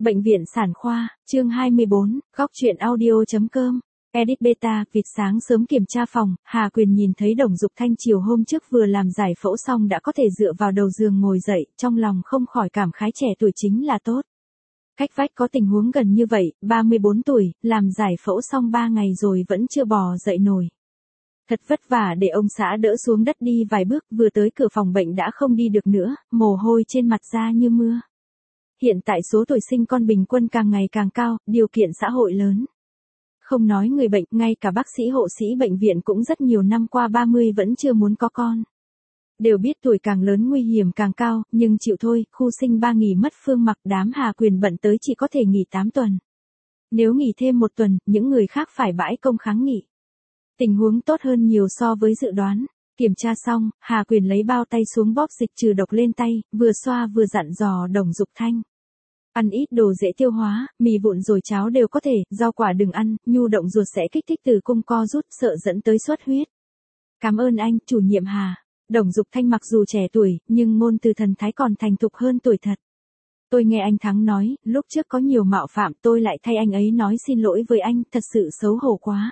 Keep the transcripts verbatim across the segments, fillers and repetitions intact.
Bệnh viện sản khoa, chương hai mươi bốn, góc truyện audio.com. Edit beta, vịt sáng sớm kiểm tra phòng, Hà Quyền nhìn thấy Đồng Dục Thanh chiều hôm trước vừa làm giải phẫu xong đã có thể dựa vào đầu giường ngồi dậy, trong lòng không khỏi cảm khái trẻ tuổi chính là tốt. Cách vách có tình huống gần như vậy, ba mươi bốn tuổi, làm giải phẫu xong ba ngày rồi vẫn chưa bò dậy nổi. Thật vất vả để ông xã đỡ xuống đất đi vài bước, vừa tới cửa phòng bệnh đã không đi được nữa, mồ hôi trên mặt ra như mưa. Hiện tại số tuổi sinh con bình quân càng ngày càng cao, điều kiện xã hội lớn. Không nói người bệnh, ngay cả bác sĩ hộ sĩ bệnh viện cũng rất nhiều năm qua ba mươi vẫn chưa muốn có con. Đều biết tuổi càng lớn nguy hiểm càng cao, nhưng chịu thôi, khu sinh ba nghỉ mất phương mặc, đám Hà Quyền bận tới chỉ có thể nghỉ tám tuần. Nếu nghỉ thêm một tuần, những người khác phải bãi công kháng nghị. Tình huống tốt hơn nhiều so với dự đoán. Kiểm tra xong, Hà Quyền lấy bao tay xuống bóp dịch trừ độc lên tay, vừa xoa vừa dặn dò Đồng Dục Thanh. Ăn ít đồ dễ tiêu hóa, mì vụn rồi cháo đều có thể, rau quả đừng ăn, nhu động ruột sẽ kích thích tử cung co rút, sợ dẫn tới xuất huyết. Cảm ơn anh, chủ nhiệm Hà. Đồng Dục Thanh mặc dù trẻ tuổi, nhưng ngôn từ thần thái còn thành thục hơn tuổi thật. Tôi nghe anh Thắng nói, lúc trước có nhiều mạo phạm, tôi lại thay anh ấy nói xin lỗi với anh, thật sự xấu hổ quá.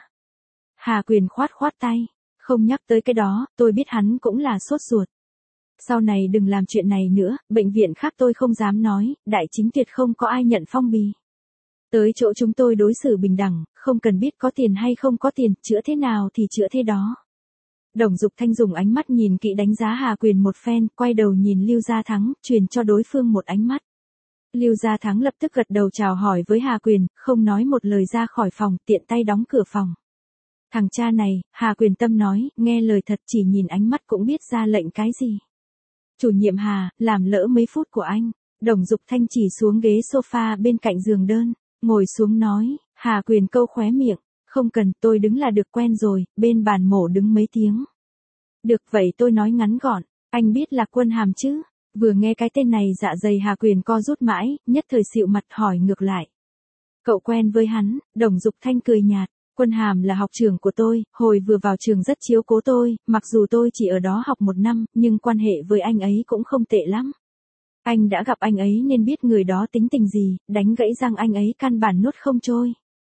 Hà Quyền khoát khoát tay, không nhắc tới cái đó, tôi biết hắn cũng là sốt ruột. Sau này đừng làm chuyện này nữa, bệnh viện khác tôi không dám nói, đại chính tuyệt không có ai nhận phong bì. Tới chỗ chúng tôi đối xử bình đẳng, không cần biết có tiền hay không có tiền, chữa thế nào thì chữa thế đó. Đồng Dục Thanh dùng ánh mắt nhìn kỹ đánh giá Hà Quyền một phen, quay đầu nhìn Lưu Gia Thắng, truyền cho đối phương một ánh mắt. Lưu Gia Thắng lập tức gật đầu chào hỏi với Hà Quyền, không nói một lời ra khỏi phòng, tiện tay đóng cửa phòng. Thằng cha này, Hà Quyền tâm nói, nghe lời thật chỉ nhìn ánh mắt cũng biết ra lệnh cái gì. Chủ nhiệm Hà, làm lỡ mấy phút của anh. Đồng Dục Thanh chỉ xuống ghế sofa bên cạnh giường đơn, ngồi xuống nói, Hà Quyền câu khóe miệng, không cần, tôi đứng là được quen rồi, bên bàn mổ đứng mấy tiếng. Được vậy tôi nói ngắn gọn, anh biết là Quân Hàm chứ? Vừa nghe cái tên này dạ dày Hà Quyền co rút mãi, nhất thời xịu mặt hỏi ngược lại. Cậu quen với hắn, Đồng Dục Thanh cười nhạt. Quân Hàm là học trưởng của tôi, hồi vừa vào trường rất chiếu cố tôi, mặc dù tôi chỉ ở đó học một năm, nhưng quan hệ với anh ấy cũng không tệ lắm. Anh đã gặp anh ấy nên biết người đó tính tình gì, đánh gãy răng anh ấy căn bản nuốt không trôi.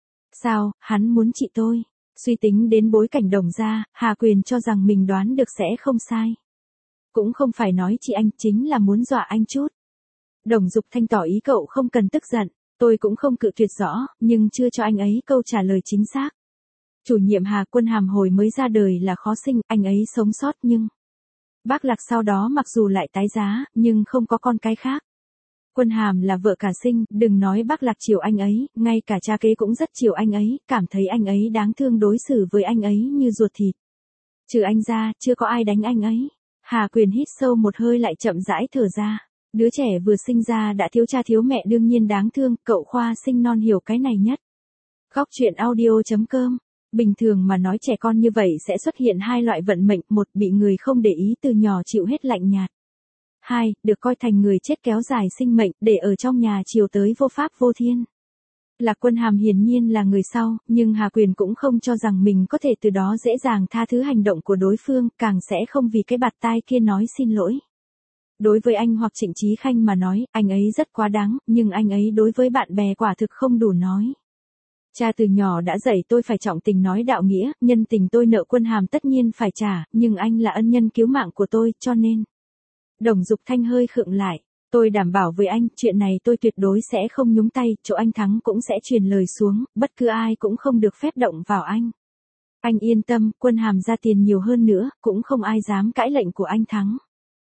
Sao, hắn muốn trị tôi? Suy tính đến bối cảnh Đồng gia, Hà Quyền cho rằng mình đoán được sẽ không sai. Cũng không phải nói chị anh, chính là muốn dọa anh chút. Đồng Dục Thanh tỏ ý cậu không cần tức giận. Tôi cũng không cự tuyệt rõ, nhưng chưa cho anh ấy câu trả lời chính xác. Chủ nhiệm Hà, Quân Hàm hồi mới ra đời là khó sinh, anh ấy sống sót nhưng... Bác Lạc sau đó mặc dù lại tái giá, nhưng không có con cái khác. Quân Hàm là vợ cả sinh, đừng nói Bác Lạc chiều anh ấy, ngay cả cha kế cũng rất chiều anh ấy, cảm thấy anh ấy đáng thương đối xử với anh ấy như ruột thịt. Trừ anh ra, chưa có ai đánh anh ấy. Hà Quyền hít sâu một hơi lại chậm rãi thở ra. Đứa trẻ vừa sinh ra đã thiếu cha thiếu mẹ đương nhiên đáng thương, cậu Khoa sinh non hiểu cái này nhất. Góc truyện audio.com. Bình thường mà nói trẻ con như vậy sẽ xuất hiện hai loại vận mệnh, một bị người không để ý từ nhỏ chịu hết lạnh nhạt. Hai, được coi thành người chết kéo dài sinh mệnh, để ở trong nhà chiều tới vô pháp vô thiên. Lạc Quân Hàm hiển nhiên là người sau, nhưng Hà Quyền cũng không cho rằng mình có thể từ đó dễ dàng tha thứ hành động của đối phương, càng sẽ không vì cái bạt tai kia nói xin lỗi. Đối với anh hoặc Trịnh Chí Khanh mà nói, anh ấy rất quá đáng, nhưng anh ấy đối với bạn bè quả thực không đủ nói. Cha từ nhỏ đã dạy tôi phải trọng tình nói đạo nghĩa, nhân tình tôi nợ Quân Hàm tất nhiên phải trả, nhưng anh là ân nhân cứu mạng của tôi, cho nên. Đồng Dục Thanh hơi khựng lại, tôi đảm bảo với anh, chuyện này tôi tuyệt đối sẽ không nhúng tay, chỗ anh Thắng cũng sẽ truyền lời xuống, bất cứ ai cũng không được phép động vào anh. Anh yên tâm, Quân Hàm ra tiền nhiều hơn nữa, cũng không ai dám cãi lệnh của anh Thắng.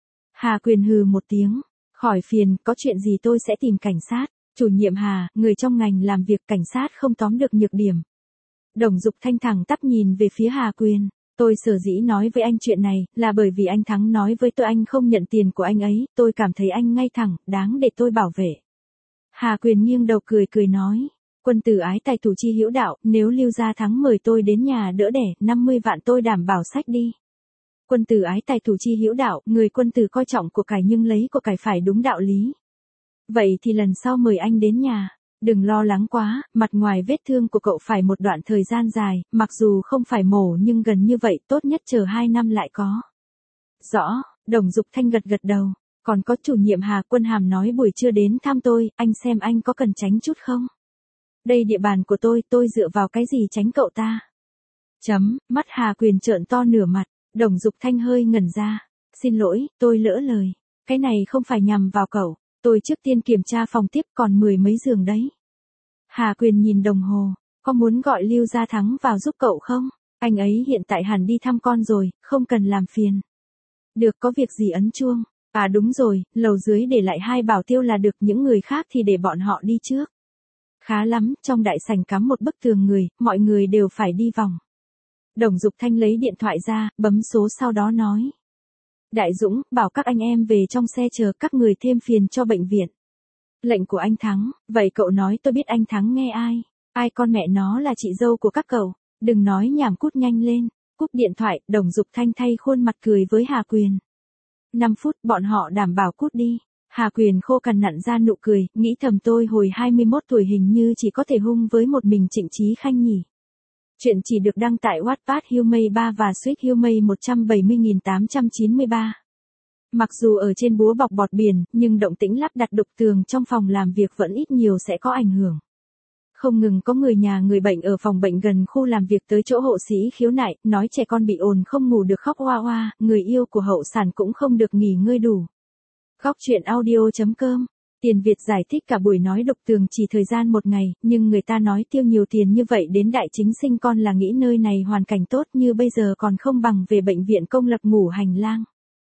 Hà Quyền hừ một tiếng, khỏi phiền, có chuyện gì tôi sẽ tìm cảnh sát. Chủ nhiệm Hà, người trong ngành làm việc cảnh sát không tóm được nhược điểm. Đồng Dục Thanh thẳng tắp nhìn về phía Hà Quyền, tôi sở dĩ nói với anh chuyện này, là bởi vì anh Thắng nói với tôi anh không nhận tiền của anh ấy, tôi cảm thấy anh ngay thẳng, đáng để tôi bảo vệ. Hà Quyền nghiêng đầu cười cười nói, quân tử ái tài thủ chi hữu đạo, nếu Lưu Gia Thắng mời tôi đến nhà đỡ đẻ, năm mươi vạn tôi đảm bảo sách đi. Quân tử ái tài thủ chi hữu đạo, người quân tử coi trọng của cải nhưng lấy của cải phải đúng đạo lý. Vậy thì lần sau mời anh đến nhà, đừng lo lắng quá, mặt ngoài vết thương của cậu phải một đoạn thời gian dài, mặc dù không phải mổ nhưng gần như vậy, tốt nhất chờ hai năm lại có. Rõ, Đồng Dục Thanh gật gật đầu, Còn có chủ nhiệm Hà, Quân Hàm nói buổi trưa đến thăm tôi, anh xem anh có cần tránh chút không? Đây địa bàn của tôi, tôi dựa vào cái gì tránh cậu ta? Chấm, mắt Hà Quyền trợn to nửa mặt, Đồng Dục Thanh hơi ngẩn ra. Xin lỗi, tôi lỡ lời. Cái này không phải nhằm vào cậu, tôi trước tiên kiểm tra phòng tiếp còn mười mấy giường đấy. Hà Quyền nhìn đồng hồ, có muốn gọi Lưu Gia Thắng vào giúp cậu không? Anh ấy hiện tại hẳn đi thăm con rồi, không cần làm phiền. Được, có việc gì ấn chuông? À đúng rồi, lầu dưới để lại hai bảo tiêu là được, những người khác thì để bọn họ đi trước. Khá lắm, trong đại sảnh cắm một bức tường người, mọi người đều phải đi vòng. Đồng Dục Thanh lấy điện thoại ra, bấm số sau đó nói. Đại Dũng, bảo các anh em về trong xe chờ các người thêm phiền cho bệnh viện. Lệnh của anh Thắng, vậy cậu nói tôi biết anh Thắng nghe ai? Ai con mẹ nó là chị dâu của các cậu, đừng nói nhảm, cút nhanh lên. Cúp điện thoại, Đồng Dục Thanh thay khuôn mặt cười với Hà Quyền. năm phút, bọn họ đảm bảo cút đi. Hà Quyền khô cằn nặn ra nụ cười, nghĩ thầm tôi hồi hai mươi mốt tuổi hình như chỉ có thể hung với một mình Trịnh Chí Khanh nhỉ. Chuyện chỉ được đăng tại Wattpad Humay ba và Sweet Humay một trăm bảy mươi nghìn tám trăm chín mươi ba. Mặc dù ở trên búa bọc bọt biển, nhưng động tĩnh lắp đặt đục tường trong phòng làm việc vẫn ít nhiều sẽ có ảnh hưởng. Không ngừng có người nhà người bệnh ở phòng bệnh gần khu làm việc tới chỗ hộ sĩ khiếu nại, nói trẻ con bị ồn không ngủ được khóc oa oa, người yêu của hậu sản cũng không được nghỉ ngơi đủ. Góc chuyện audio chấm com. Tiền Việt giải thích cả buổi nói đục tường chỉ thời gian một ngày, nhưng người ta nói tiêu nhiều tiền như vậy đến đại chính sinh con là nghĩ nơi này hoàn cảnh tốt như bây giờ còn không bằng về bệnh viện công lập ngủ hành lang.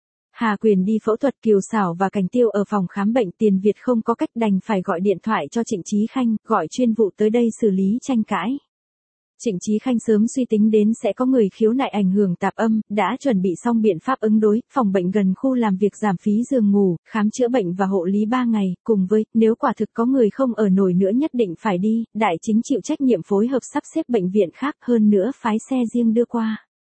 Hà Quyền đi phẫu thuật, Kiều Xảo và Cảnh Tiêu ở phòng khám bệnh, Tiền Việt không có cách đành phải gọi điện thoại cho Trịnh Chí Khanh, gọi chuyên vụ tới đây xử lý tranh cãi. Trịnh Chí Khanh sớm suy tính đến sẽ có người khiếu nại ảnh hưởng tạp âm, đã chuẩn bị xong biện pháp ứng đối, phòng bệnh gần khu làm việc giảm phí giường ngủ, khám chữa bệnh và hộ lý ba ngày, cùng với, nếu quả thực có người không ở nổi nữa nhất định phải đi, đại chính chịu trách nhiệm phối hợp sắp xếp bệnh viện khác, hơn nữa phái xe riêng đưa qua.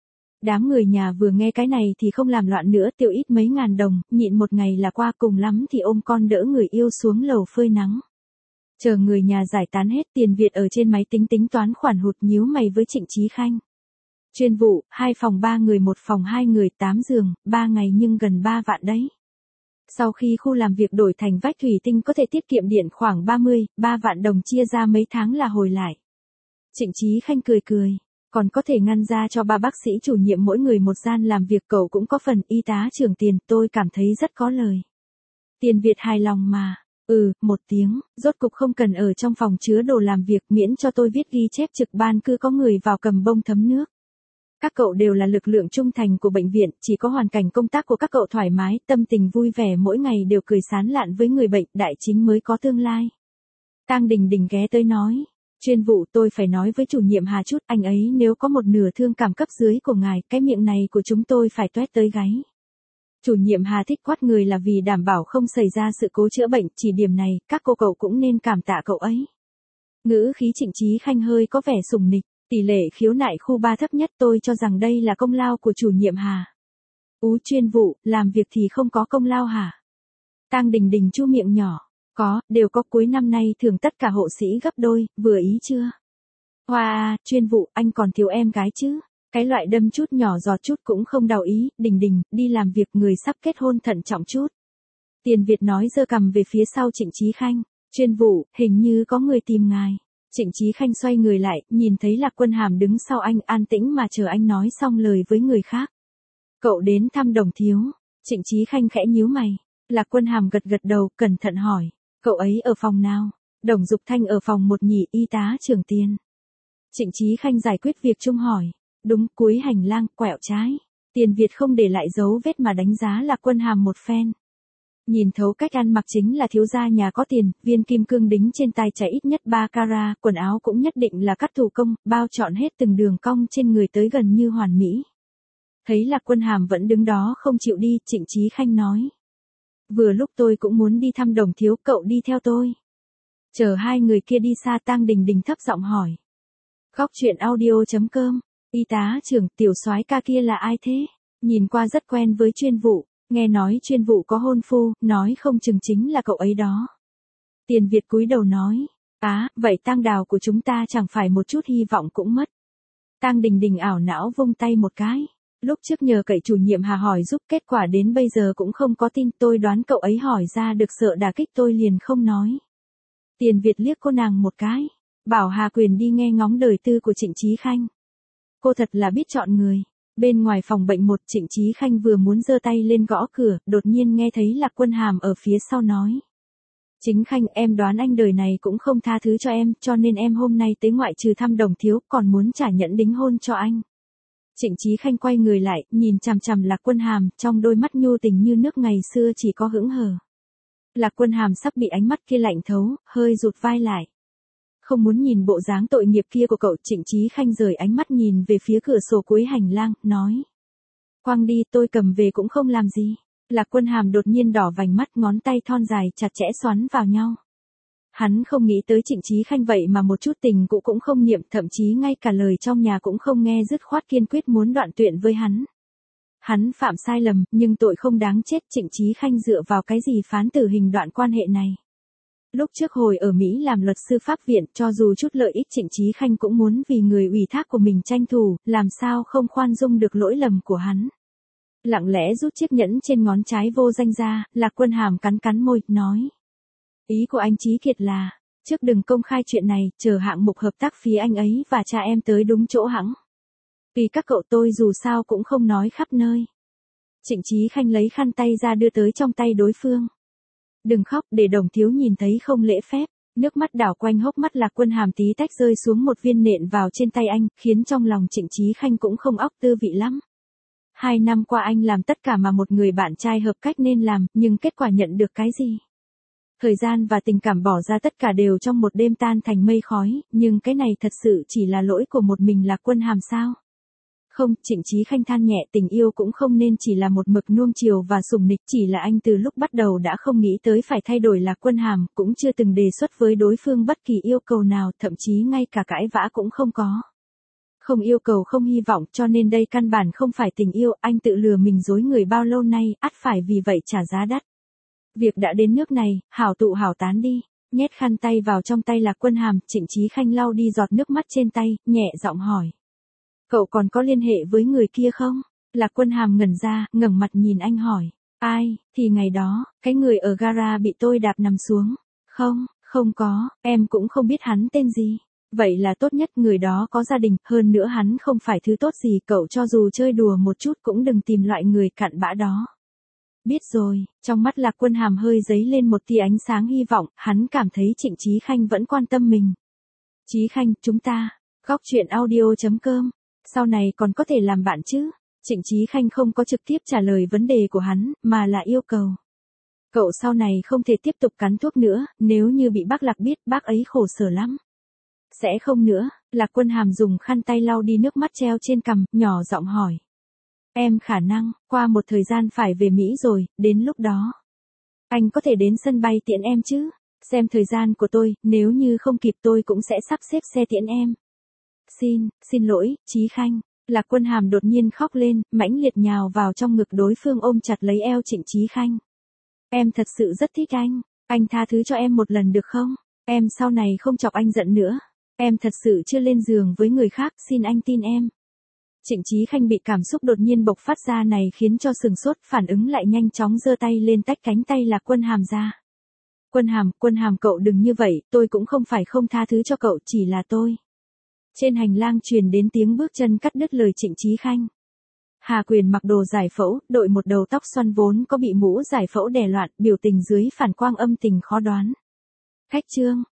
Đám người nhà vừa nghe cái này thì không làm loạn nữa, tiêu ít mấy ngàn đồng, nhịn một ngày là qua, cùng lắm thì ôm con đỡ người yêu xuống lầu phơi nắng. Chờ người nhà giải tán hết, Tiền Việt ở trên máy tính tính toán khoản hụt, nhíu mày với Trịnh Chí Khanh. Chuyên vụ, hai phòng ba người, một phòng hai người, tám giường, ba ngày nhưng gần ba vạn đấy. Sau khi khu làm việc đổi thành vách thủy tinh có thể tiết kiệm điện khoảng ba mươi, ba vạn đồng chia ra mấy tháng là hồi lại. Trịnh Chí Khanh cười cười. Còn có thể ngăn ra cho ba bác sĩ chủ nhiệm mỗi người một gian làm việc, cậu cũng có phần, y tá trưởng Tiền, tôi cảm thấy rất có lời. Tiền Việt hài lòng mà. Ừ, một tiếng, rốt cục không cần ở trong phòng chứa đồ làm việc, miễn cho tôi viết ghi chép trực ban cứ có người vào cầm bông thấm nước. Các cậu đều là lực lượng trung thành của bệnh viện, chỉ có hoàn cảnh công tác của các cậu thoải mái, tâm tình vui vẻ, mỗi ngày đều cười sán lạn với người bệnh, đại chính mới có tương lai. Tang Đình Đình ghé tới nói. Chuyên vụ, tôi phải nói với chủ nhiệm Hà chút, anh ấy nếu có một nửa thương cảm cấp dưới của ngài, cái miệng này của chúng tôi phải toét tới gáy. Chủ nhiệm Hà thích quát người là vì đảm bảo không xảy ra sự cố chữa bệnh, chỉ điểm này, các cô cậu cũng nên cảm tạ cậu ấy. Ngữ khí Trịnh Chí Khanh hơi có vẻ sùng nịch, tỷ lệ khiếu nại khu ba thấp nhất, tôi cho rằng đây là công lao của chủ nhiệm Hà. Ú chuyên vụ, làm việc thì không có công lao hả? Tang Đình Đình chu miệng nhỏ. Có, đều có, cuối năm nay thưởng tất cả hộ sĩ gấp đôi, vừa ý chưa? Hoa, chuyên vụ, anh còn thiếu em gái chứ? Cái loại đâm chút nhỏ giọt chút cũng không đau ý, Đình Đình, đi làm việc, người sắp kết hôn thận trọng chút. Tiền Việt nói giơ cằm về phía sau Trịnh Chí Khanh. Chuyên vụ, hình như có người tìm ngài. Trịnh Chí Khanh xoay người lại, nhìn thấy Lạc Quân Hàm đứng sau anh, an tĩnh mà chờ anh nói xong lời với người khác. Cậu đến thăm Đồng thiếu. Trịnh Chí Khanh khẽ nhíu mày. Lạc Quân Hàm gật gật đầu, cẩn thận hỏi. Cậu ấy ở phòng nào? Đồng Dục Thanh ở phòng một nhỉ, y tá trưởng Tiền. Trịnh Chí Khanh giải quyết việc chung hỏi. Đúng, cuối hành lang, quẹo trái. Tiền Việt không để lại dấu vết mà đánh giá Lạc Quân Hàm một phen. Nhìn thấu cách ăn mặc chính là thiếu gia nhà có tiền, viên kim cương đính trên tai chạy ít nhất ba carat, quần áo cũng nhất định là cắt thủ công, bao trọn hết từng đường cong trên người tới gần như hoàn mỹ. Thấy Lạc Quân Hàm vẫn đứng đó không chịu đi, Trịnh Chí Khanh nói. Vừa lúc tôi cũng muốn đi thăm Đồng thiếu, cậu đi theo tôi. Chờ hai người kia đi xa, Tang Đình Đình thấp giọng hỏi. Góc chuyện audio chấm com, y tá trưởng, tiểu soái ca kia là ai thế? Nhìn qua rất quen với chuyên vụ, nghe nói chuyên vụ có hôn phu, nói không chừng chính là cậu ấy đó. Tiền Việt cúi đầu nói. Á, vậy Tang Đào của chúng ta chẳng phải một chút hy vọng cũng mất. Tang Đình Đình ảo não vung tay một cái. Lúc trước nhờ cậy chủ nhiệm Hà hỏi giúp, kết quả đến bây giờ cũng không có tin, tôi đoán cậu ấy hỏi ra được sợ đả kích tôi liền không nói. Tiền Việt liếc cô nàng một cái, bảo Hà Quyền đi nghe ngóng đời tư của Trịnh Chí Khanh. Cô thật là biết chọn người. Bên ngoài phòng bệnh một, Trịnh Chí Khanh vừa muốn giơ tay lên gõ cửa, đột nhiên nghe thấy Lạc Quân Hàm ở phía sau nói. Chính Khanh, em đoán anh đời này cũng không tha thứ cho em, cho nên em hôm nay tới ngoại trừ thăm Đồng thiếu, còn muốn trả nhẫn đính hôn cho anh. Trịnh Chí Khanh quay người lại, nhìn chằm chằm Lạc Quân Hàm, trong đôi mắt nhu tình như nước ngày xưa chỉ có hững hờ. Lạc Quân Hàm sắp bị ánh mắt kia lạnh thấu, hơi rụt vai lại. Không muốn nhìn bộ dáng tội nghiệp kia của cậu, Trịnh Chí Khanh rời ánh mắt nhìn về phía cửa sổ cuối hành lang, nói. Quang đi, tôi cầm về cũng không làm gì. Lạc Quân Hàm đột nhiên đỏ vành mắt, ngón tay thon dài chặt chẽ xoắn vào nhau. Hắn không nghĩ tới Trịnh Chí Khanh vậy mà một chút tình cũ cũng không niệm, thậm chí ngay cả lời trong nhà cũng không nghe, dứt khoát kiên quyết muốn đoạn tuyệt với hắn. Hắn phạm sai lầm, nhưng tội không đáng chết, Trịnh Chí Khanh dựa vào cái gì phán tử hình đoạn quan hệ này. Lúc trước hồi ở Mỹ làm luật sư pháp viện, cho dù chút lợi ích Trịnh Chí Khanh cũng muốn vì người ủy thác của mình tranh thủ, làm sao không khoan dung được lỗi lầm của hắn. Lặng lẽ rút chiếc nhẫn trên ngón trái vô danh ra, Lạc Quân Hàm cắn cắn môi, nói. Ý của anh Chí Kiệt là, trước đừng công khai chuyện này, chờ hạng mục hợp tác phía anh ấy và cha em tới đúng chỗ hẵng. Vì các cậu tôi dù sao cũng không nói khắp nơi. Trịnh Chí Khanh lấy khăn tay ra đưa tới trong tay đối phương. Đừng khóc, để Đồng thiếu nhìn thấy không lễ phép. Nước mắt đảo quanh hốc mắt Lạc Quân Hàm tí tách rơi xuống một viên nện vào trên tay anh, khiến trong lòng Trịnh Chí Khanh cũng không óc tư vị lắm. Hai năm qua anh làm tất cả mà một người bạn trai hợp cách nên làm, nhưng kết quả nhận được cái gì? Thời gian và tình cảm bỏ ra tất cả đều trong một đêm tan thành mây khói, nhưng cái này thật sự chỉ là lỗi của một mình Lạc Quân Hàm sao? Không, Trịnh Chí Khanh than nhẹ, tình yêu cũng không nên chỉ là một mực nuông chiều và sủng nịch, chỉ là anh từ lúc bắt đầu đã không nghĩ tới phải thay đổi Lạc Quân Hàm, cũng chưa từng đề xuất với đối phương bất kỳ yêu cầu nào, thậm chí ngay cả cãi vã cũng không có. Không yêu cầu không hy vọng, cho nên đây căn bản không phải tình yêu, anh tự lừa mình dối người bao lâu nay, ắt phải vì vậy trả giá đắt. Việc đã đến nước này, hảo tụ hảo tán đi. Nhét khăn tay vào trong tay Lạc Quân Hàm, Trịnh Chí Khanh lau đi giọt nước mắt trên tay, nhẹ giọng hỏi. Cậu còn có liên hệ với người kia không? Lạc Quân Hàm ngẩn ra, ngẩng mặt nhìn anh hỏi. Ai, thì ngày đó, cái người ở gara bị tôi đạp nằm xuống. Không, không có, em cũng không biết hắn tên gì. Vậy là tốt nhất, người đó có gia đình, hơn nữa hắn không phải thứ tốt gì, cậu cho dù chơi đùa một chút cũng đừng tìm loại người cặn bã đó. Biết rồi, trong mắt Lạc Quân Hàm hơi dấy lên một tia ánh sáng hy vọng, hắn cảm thấy Trịnh Chí Khanh vẫn quan tâm mình. Chí Khanh, chúng ta, góc chuyện audio chấm com, sau này còn có thể làm bạn chứ? Trịnh Chí Khanh không có trực tiếp trả lời vấn đề của hắn, mà là yêu cầu. Cậu sau này không thể tiếp tục cắn thuốc nữa, nếu như bị bác Lạc biết, bác ấy khổ sở lắm. Sẽ không nữa, Lạc Quân Hàm dùng khăn tay lau đi nước mắt treo trên cằm, nhỏ giọng hỏi. Em khả năng, qua một thời gian phải về Mỹ rồi, đến lúc đó. Anh có thể đến sân bay tiễn em chứ? Xem thời gian của tôi, nếu như không kịp tôi cũng sẽ sắp xếp xe tiễn em. Xin, xin lỗi, Chí Khanh. Lạc Quân Hàm đột nhiên khóc lên, mãnh liệt nhào vào trong ngực đối phương, ôm chặt lấy eo Trịnh Chí Khanh. Em thật sự rất thích anh, anh tha thứ cho em một lần được không? Em sau này không chọc anh giận nữa. Em thật sự chưa lên giường với người khác, xin anh tin em. Trịnh Chí Khanh bị cảm xúc đột nhiên bộc phát ra này khiến cho sừng sốt, phản ứng lại nhanh chóng giơ tay lên tách cánh tay Lạc Quân Hàm ra. Quân Hàm, Quân Hàm cậu đừng như vậy, tôi cũng không phải không tha thứ cho cậu, chỉ là tôi. Trên hành lang truyền đến tiếng bước chân cắt đứt lời Trịnh Chí Khanh. Hà Quyền mặc đồ giải phẫu, đội một đầu tóc xoăn vốn có bị mũ giải phẫu đè loạn, biểu tình dưới phản quang âm tình khó đoán. Khách Trương,